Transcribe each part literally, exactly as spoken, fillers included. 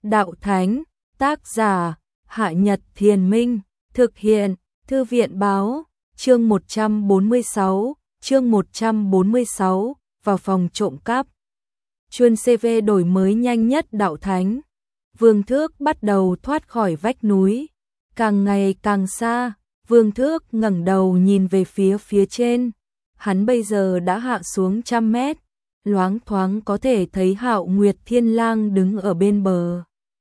Đạo Thánh, tác giả, Hạ Nhật Thiền Minh, thực hiện, Thư viện Báo, chương một trăm bốn mươi sáu, chương một trăm bốn mươi sáu, vào phòng trộm cắp. Chuyên xê vê đổi mới nhanh nhất Đạo Thánh. Vương Thước bắt đầu thoát khỏi vách núi, càng ngày càng xa, Vương Thước ngẩng đầu nhìn về phía phía trên. Hắn bây giờ đã hạ xuống trăm mét, loáng thoáng có thể thấy Hạo Nguyệt Thiên Lang đứng ở bên bờ.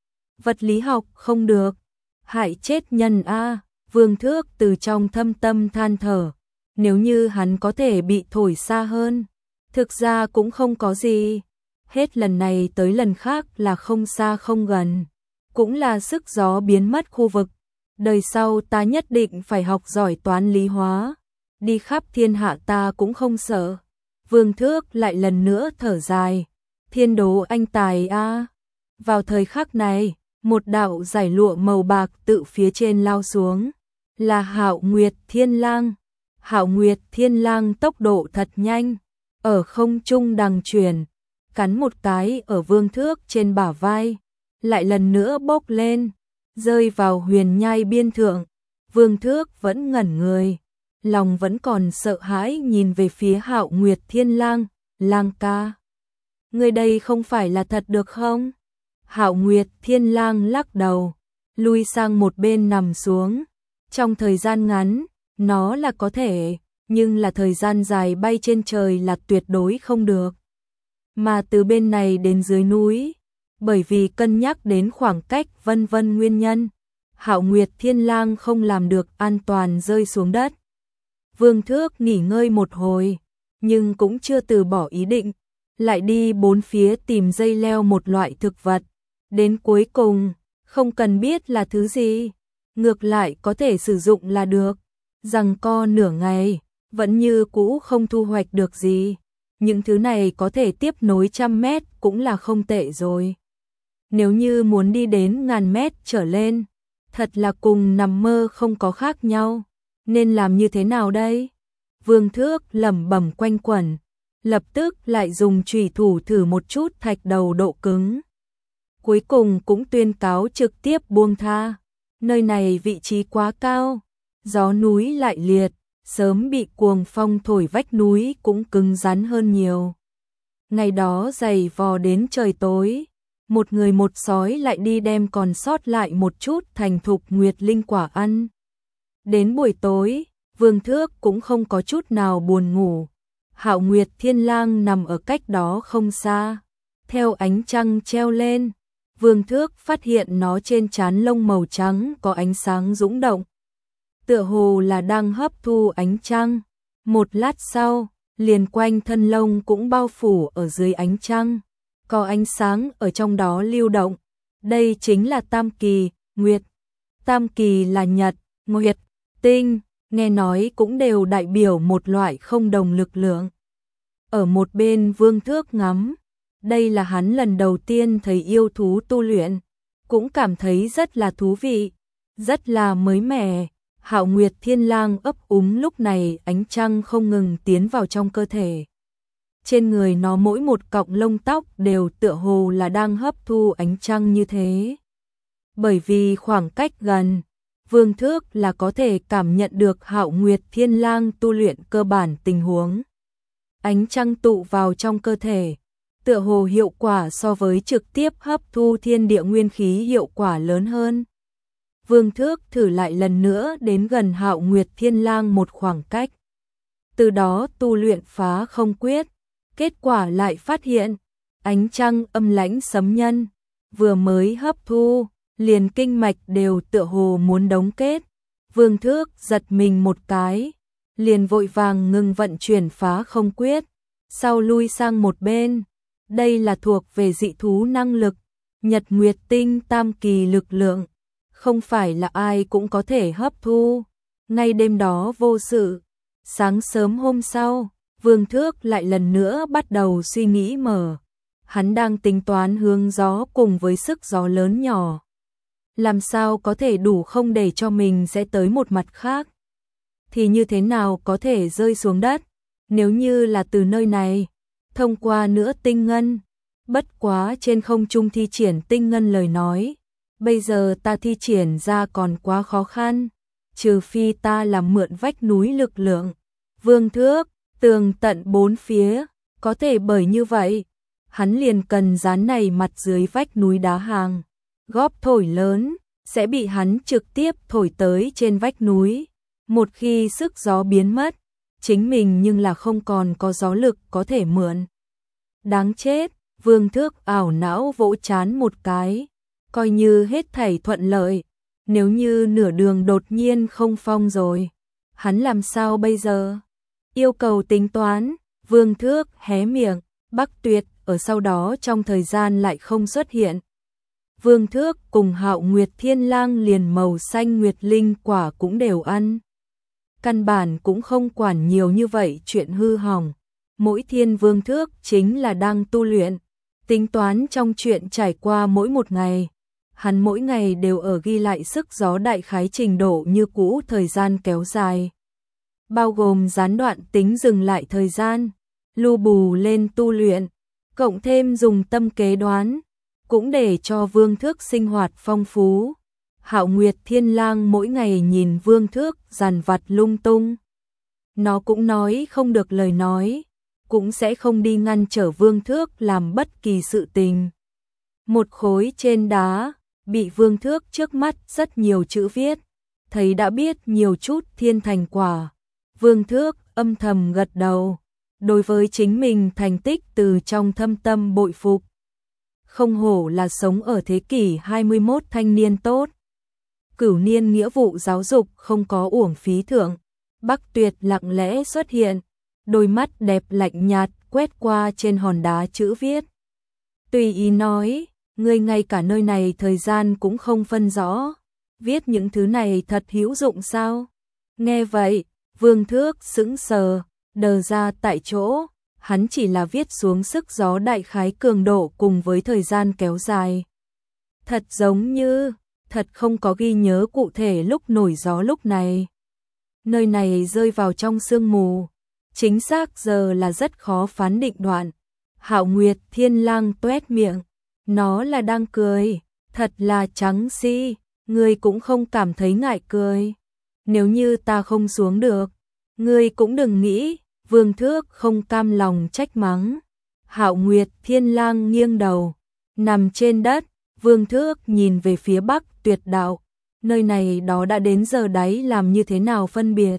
Vật lý học không được, hại chết nhân a. Vương Thước từ trong thâm tâm than thở, nếu như hắn có thể bị thổi xa hơn, thực ra cũng không có gì. Hết lần này tới lần khác là không xa không gần, cũng là sức gió biến mất khu vực. Đời sau ta nhất định phải học giỏi toán lý hóa, đi khắp thiên hạ ta cũng không sợ. Vương Thước lại lần nữa thở dài, thiên đố anh tài a. Vào thời khắc này, một đạo giải lụa màu bạc tự phía trên lao xuống, là Hạo Nguyệt Thiên Lang. Hạo Nguyệt Thiên Lang tốc độ thật nhanh, ở không trung đằng chuyển, cắn một cái ở Vương Thước trên bả vai, lại lần nữa bốc lên, rơi vào huyền nhai biên thượng. Vương Thước vẫn ngẩn người, lòng vẫn còn sợ hãi nhìn về phía Hạo Nguyệt Thiên Lang. Lang ca, người đây không phải là thật được không? Hạo Nguyệt Thiên Lang lắc đầu, lui sang một bên nằm xuống. Trong thời gian ngắn, nó là có thể, nhưng là thời gian dài bay trên trời là tuyệt đối không được. Mà từ bên này đến dưới núi, bởi vì cân nhắc đến khoảng cách vân vân nguyên nhân, Hạo Nguyệt Thiên Lang không làm được an toàn rơi xuống đất. Vương Thước nghỉ ngơi một hồi, nhưng cũng chưa từ bỏ ý định, lại đi bốn phía tìm dây leo một loại thực vật. Đến cuối cùng, không cần biết là thứ gì, ngược lại có thể sử dụng là được. Giằng co nửa ngày, vẫn như cũ không thu hoạch được gì. Những thứ này có thể tiếp nối trăm mét cũng là không tệ rồi. Nếu như muốn đi đến ngàn mét trở lên, thật là cùng nằm mơ không có khác nhau. Nên làm như thế nào đây? Vương Thước lẩm bẩm quanh quẩn, lập tức lại dùng chùy thủ thử một chút thạch đầu độ cứng. Cuối cùng cũng tuyên cáo trực tiếp buông tha. Nơi này vị trí quá cao, gió núi lại liệt, sớm bị cuồng phong thổi vách núi cũng cứng rắn hơn nhiều. Ngày đó giày vò đến trời tối, một người một sói lại đi đem còn sót lại một chút thành thục nguyệt linh quả ăn. Đến buổi tối, Vương Thước cũng không có chút nào buồn ngủ. Hạo Nguyệt Thiên Lang nằm ở cách đó không xa, theo ánh trăng treo lên. Vương Thước phát hiện nó trên trán lông màu trắng có ánh sáng dũng động, tựa hồ là đang hấp thu ánh trăng. Một lát sau, liền quanh thân lông cũng bao phủ ở dưới ánh trăng, có ánh sáng ở trong đó lưu động. Đây chính là tam kỳ, nguyệt. Tam kỳ là nhật, nguyệt, tinh, nghe nói cũng đều đại biểu một loại không đồng lực lượng. Ở một bên Vương Thước ngắm, đây là hắn lần đầu tiên thấy yêu thú tu luyện, cũng cảm thấy rất là thú vị, rất là mới mẻ. Hạo Nguyệt Thiên Lang ấp úng lúc này ánh trăng không ngừng tiến vào trong cơ thể. Trên người nó mỗi một cọng lông tóc đều tựa hồ là đang hấp thu ánh trăng như thế. Bởi vì khoảng cách gần, Vương Thước là có thể cảm nhận được Hạo Nguyệt Thiên Lang tu luyện cơ bản tình huống. Ánh trăng tụ vào trong cơ thể, tựa hồ hiệu quả so với trực tiếp hấp thu thiên địa nguyên khí hiệu quả lớn hơn. Vương Thước thử lại lần nữa đến gần Hạo Nguyệt Thiên Lang một khoảng cách. Từ đó tu luyện phá không quyết, kết quả lại phát hiện, ánh trăng âm lãnh sấm nhân, vừa mới hấp thu, liền kinh mạch đều tựa hồ muốn đóng kết. Vương Thước giật mình một cái, liền vội vàng ngừng vận chuyển phá không quyết, sau lui sang một bên. Đây là thuộc về dị thú năng lực, nhật nguyệt tinh tam kỳ lực lượng, không phải là ai cũng có thể hấp thu. Ngay đêm đó vô sự, sáng sớm hôm sau, Vương Thước lại lần nữa bắt đầu suy nghĩ mở. Hắn đang tính toán hướng gió cùng với sức gió lớn nhỏ, làm sao có thể đủ không để cho mình sẽ tới một mặt khác, thì như thế nào có thể rơi xuống đất. Nếu như là từ nơi này, thông qua nữa tinh ngân, Bất quá trên không trung thi triển tinh ngân lời nói, bây giờ ta thi triển ra còn quá khó khăn, trừ phi ta làm mượn vách núi lực lượng. Vương thước, tường tận bốn phía, có thể bởi như vậy, hắn liền cần dán này mặt dưới vách núi đá hàng. Góp thổi lớn, sẽ bị hắn trực tiếp thổi tới trên vách núi. Một khi sức gió biến mất, chính mình nhưng là không còn có gió lực có thể mượn. Đáng chết, Vương thước ảo não vỗ chán một cái, coi như hết thảy thuận lợi. Nếu như nửa đường đột nhiên không phong rồi, hắn làm sao bây giờ? Yêu cầu tính toán, Vương thước hé miệng, Bắc Tuyệt ở sau đó trong thời gian lại không xuất hiện. Vương thước cùng Hạo Nguyệt Thiên Lang liền màu xanh nguyệt linh quả cũng đều ăn. Căn bản cũng không quản nhiều như vậy chuyện hư hỏng. Mỗi thiên Vương thước chính là đang tu luyện, tính toán trong chuyện trải qua mỗi một ngày. Hắn mỗi ngày đều ở ghi lại sức gió đại khái trình độ như cũ thời gian kéo dài. Bao gồm gián đoạn tính dừng lại thời gian, lưu bù lên tu luyện, cộng thêm dùng tâm kế đoán, cũng để cho Vương thước sinh hoạt phong phú. Hạo Nguyệt Thiên Lang mỗi ngày nhìn Vương thước dằn vặt lung tung. Nó cũng nói không được lời nói, cũng sẽ không đi ngăn trở Vương thước làm bất kỳ sự tình. Một khối trên đá, bị Vương thước trước mắt rất nhiều chữ viết, thấy đã biết nhiều chút thiên thành quả. Vương thước âm thầm gật đầu, đối với chính mình thành tích từ trong thâm tâm bội phục. Không hổ là sống ở thế kỷ hai mươi mốt thanh niên tốt. Cửu niên nghĩa vụ giáo dục không có uổng phí thưởng. Bắc Tuyệt lặng lẽ xuất hiện, đôi mắt đẹp lạnh nhạt quét qua trên hòn đá chữ viết. Tùy ý nói, ngươi ngay cả nơi này thời gian cũng không phân rõ, viết những thứ này thật hữu dụng sao? Nghe vậy, Vương thước sững sờ, đờ ra tại chỗ, hắn chỉ là viết xuống sức gió đại khái cường độ cùng với thời gian kéo dài. Thật giống như, thật không có ghi nhớ cụ thể lúc nổi gió lúc này. Nơi này rơi vào trong sương mù, chính xác giờ là rất khó phán định đoạn. Hạo Nguyệt Thiên Lang tuét miệng, nó là đang cười, thật là trắng si, ngươi cũng không cảm thấy ngại cười. Nếu như ta không xuống được, ngươi cũng đừng nghĩ. Vương thước không cam lòng trách mắng. Hạo Nguyệt Thiên Lang nghiêng đầu, nằm trên đất. Vương thước nhìn về phía Bắc Tuyệt đạo, nơi này đó đã đến giờ đáy làm như thế nào phân biệt.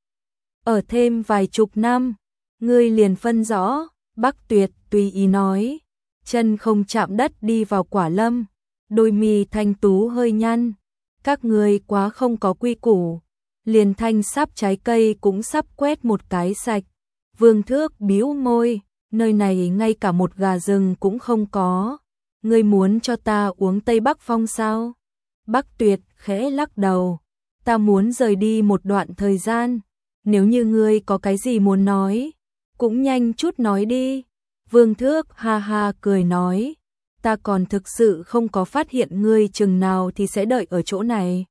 Ở thêm vài chục năm, ngươi liền phân rõ. Bắc Tuyệt tùy ý nói, chân không chạm đất đi vào quả lâm, đôi mi thanh tú hơi nhăn. Các ngươi quá không có quy củ, liền thanh sắp trái cây cũng sắp quét một cái sạch. Vương thước bĩu môi, nơi này ngay cả một gà rừng cũng không có. Ngươi muốn cho ta uống Tây Bắc Phong sao? Bắc Tuyệt khẽ lắc đầu, ta muốn rời đi một đoạn thời gian. Nếu như ngươi có cái gì muốn nói, cũng nhanh chút nói đi. Vương thước ha ha cười nói, ta còn thực sự không có phát hiện ngươi chừng nào thì sẽ đợi ở chỗ này.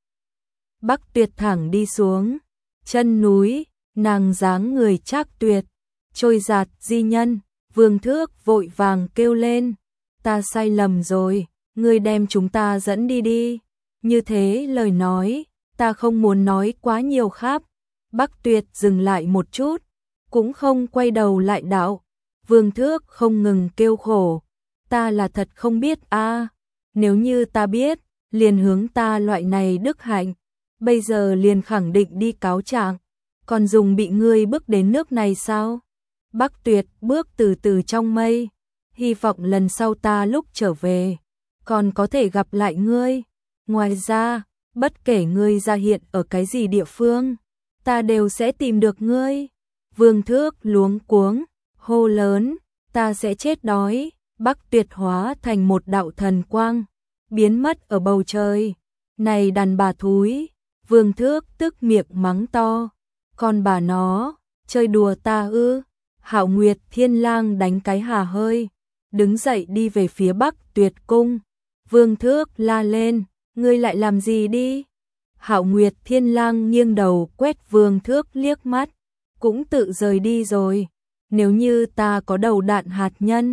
Bắc Tuyệt thẳng đi xuống, chân núi, nàng dáng người trác tuyệt, trôi giạt di nhân. Vương thước vội vàng kêu lên, ta sai lầm rồi, ngươi đem chúng ta dẫn đi đi. Như thế lời nói, ta không muốn nói quá nhiều khác. Bắc Tuyệt dừng lại một chút, cũng không quay đầu lại đạo. Vương thước không ngừng kêu khổ, ta là thật không biết a, à, nếu như ta biết, liền hướng ta loại này đức hạnh, bây giờ liền khẳng định đi cáo trạng, còn dùng bị ngươi bước đến nước này sao? Bắc Tuyệt bước từ từ trong mây, hy vọng lần sau ta lúc trở về, còn có thể gặp lại ngươi. Ngoài ra, bất kể ngươi ra hiện ở cái gì địa phương, ta đều sẽ tìm được ngươi. Vương thước luống cuống, hô lớn, ta sẽ chết đói. Bắc Tuyệt hóa thành một đạo thần quang, biến mất ở bầu trời. Này đàn bà thúi, Vương thước tức miệng mắng to, con bà nó, chơi đùa ta ư? Hạo Nguyệt Thiên Lang đánh cái hà hơi, đứng dậy đi về phía Bắc Tuyệt cung. Vương thước la lên, ngươi lại làm gì đi? Hạo Nguyệt Thiên Lang nghiêng đầu quét Vương thước liếc mắt, cũng tự rời đi rồi. Nếu như ta có đầu đạn hạt nhân,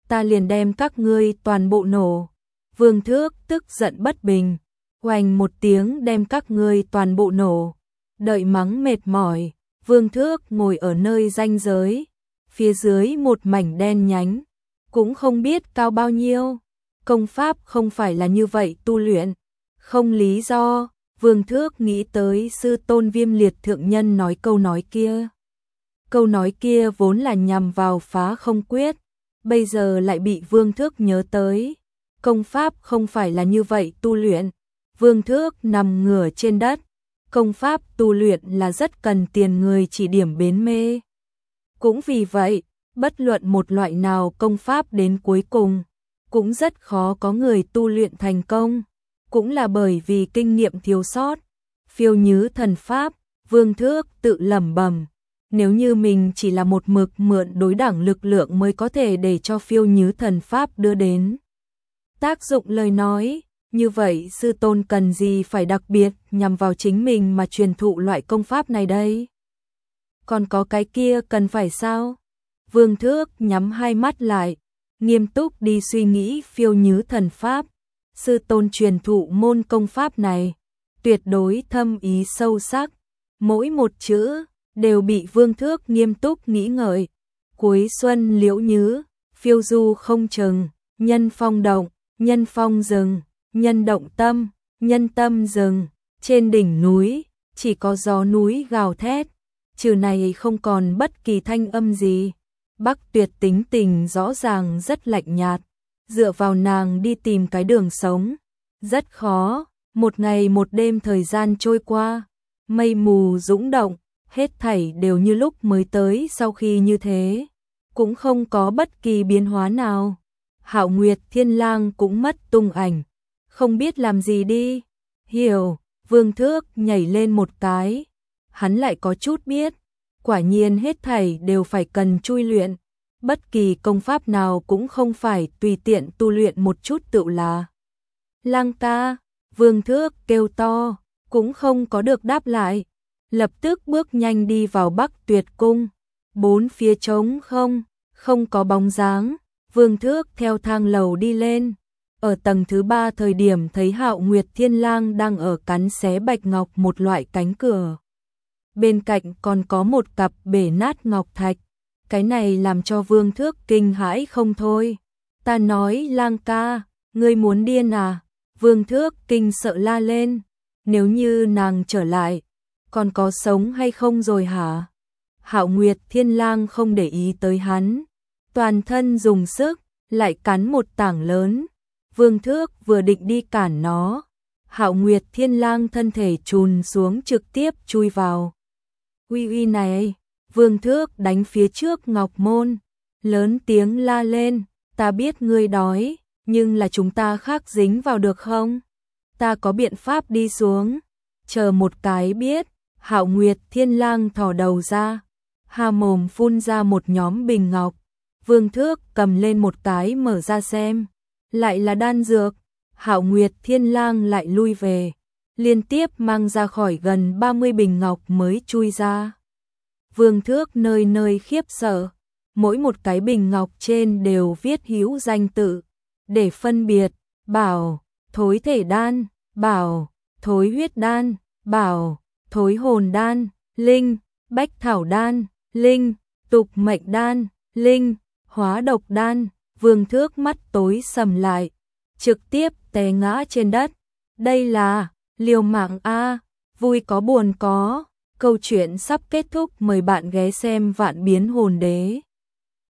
ta liền đem các ngươi toàn bộ nổ. Vương Thước tức giận bất bình, oành một tiếng đem các ngươi toàn bộ nổ. Đợi mắng mệt mỏi, Vương Thước ngồi ở nơi ranh giới, phía dưới một mảnh đen nhánh, cũng không biết cao bao nhiêu. Công pháp không phải là như vậy tu luyện, không lý do. Vương Thước nghĩ tới sư tôn Viêm Liệt thượng nhân nói câu nói kia. Câu nói kia vốn là nhằm vào Phá Không Quyết, bây giờ lại bị Vương Thước nhớ tới. Công pháp không phải là như vậy tu luyện. Vương Thước nằm ngửa trên đất, công pháp tu luyện là rất cần tiền người chỉ điểm bến mê. Cũng vì vậy, bất luận một loại nào công pháp đến cuối cùng, cũng rất khó có người tu luyện thành công. Cũng là bởi vì kinh nghiệm thiếu sót. Phiêu Nhứ Thần Pháp, Vương Thước tự lẩm bẩm, nếu như mình chỉ là một mực mượn đối đẳng lực lượng mới có thể để cho Phiêu Nhứ Thần Pháp đưa đến tác dụng lời nói, như vậy sư tôn cần gì phải đặc biệt nhằm vào chính mình mà truyền thụ loại công pháp này đây? Còn có cái kia cần phải sao? Vương Thước nhắm hai mắt lại, nghiêm túc đi suy nghĩ Phiêu Nhứ Thần Pháp. Sư tôn truyền thụ môn công pháp này, tuyệt đối thâm ý sâu sắc, mỗi một chữ đều bị Vương Thước nghiêm túc nghĩ ngợi. Cuối xuân liễu nhứ, phiêu du không chừng, nhân phong động, nhân phong dừng, nhân động tâm, nhân tâm dừng. Trên đỉnh núi, chỉ có gió núi gào thét, trừ này không còn bất kỳ thanh âm gì. Bắc Tuyệt tính tình rõ ràng rất lạnh nhạt, dựa vào nàng đi tìm cái đường sống, rất khó. Một ngày một đêm thời gian trôi qua, mây mù dũng động, hết thảy đều như lúc mới tới. Sau khi như thế, cũng không có bất kỳ biến hóa nào. Hạo Nguyệt Thiên Lang cũng mất tung ảnh, không biết làm gì đi. Hiểu, Vương Thước nhảy lên một cái, hắn lại có chút biết, quả nhiên hết thảy đều phải cần chui luyện. Bất kỳ công pháp nào cũng không phải tùy tiện tu luyện một chút tựu là. Lang ta, Vương Thước kêu to, cũng không có được đáp lại, lập tức bước nhanh đi vào Bắc Tuyệt cung. Bốn phía trống không, không có bóng dáng. Vương Thước theo thang lầu đi lên, ở tầng thứ ba thời điểm thấy Hạo Nguyệt Thiên Lang đang ở cắn xé bạch ngọc một loại cánh cửa. Bên cạnh còn có một cặp bể nát ngọc thạch. Cái này làm cho Vương Thước kinh hãi không thôi. Ta nói Lang ca, ngươi muốn điên à? Vương Thước kinh sợ la lên. Nếu như nàng trở lại, còn có sống hay không rồi hả? Hạo Nguyệt Thiên Lang không để ý tới hắn, toàn thân dùng sức, lại cắn một tảng lớn. Vương Thước vừa định đi cản nó, Hạo Nguyệt Thiên Lang thân thể chùn xuống trực tiếp chui vào. Uy uy này, Vương Thước đánh phía trước Ngọc Môn, lớn tiếng la lên, ta biết ngươi đói, nhưng là chúng ta khác dính vào được không? Ta có biện pháp đi xuống. Chờ một cái biết. Hạo Nguyệt Thiên Lang thò đầu ra, hà mồm phun ra một nhóm bình ngọc. Vương Thước cầm lên một cái mở ra xem, lại là đan dược. Hạo Nguyệt Thiên Lang lại lui về, liên tiếp mang ra khỏi gần ba mươi bình ngọc mới chui ra. Vương Thước nơi nơi khiếp sợ, mỗi một cái bình ngọc trên đều viết hữu danh tự, để phân biệt, bảo, thối thể đan, bảo, thối huyết đan, bảo, thối hồn đan, linh, bách thảo đan, linh, tục mệnh đan, linh, hóa độc đan. Vương Thước mắt tối sầm lại, trực tiếp té ngã trên đất. Đây là liều mạng a, vui có buồn có. Câu chuyện sắp kết thúc, mời bạn ghé xem Vạn Biến Hồn Đế.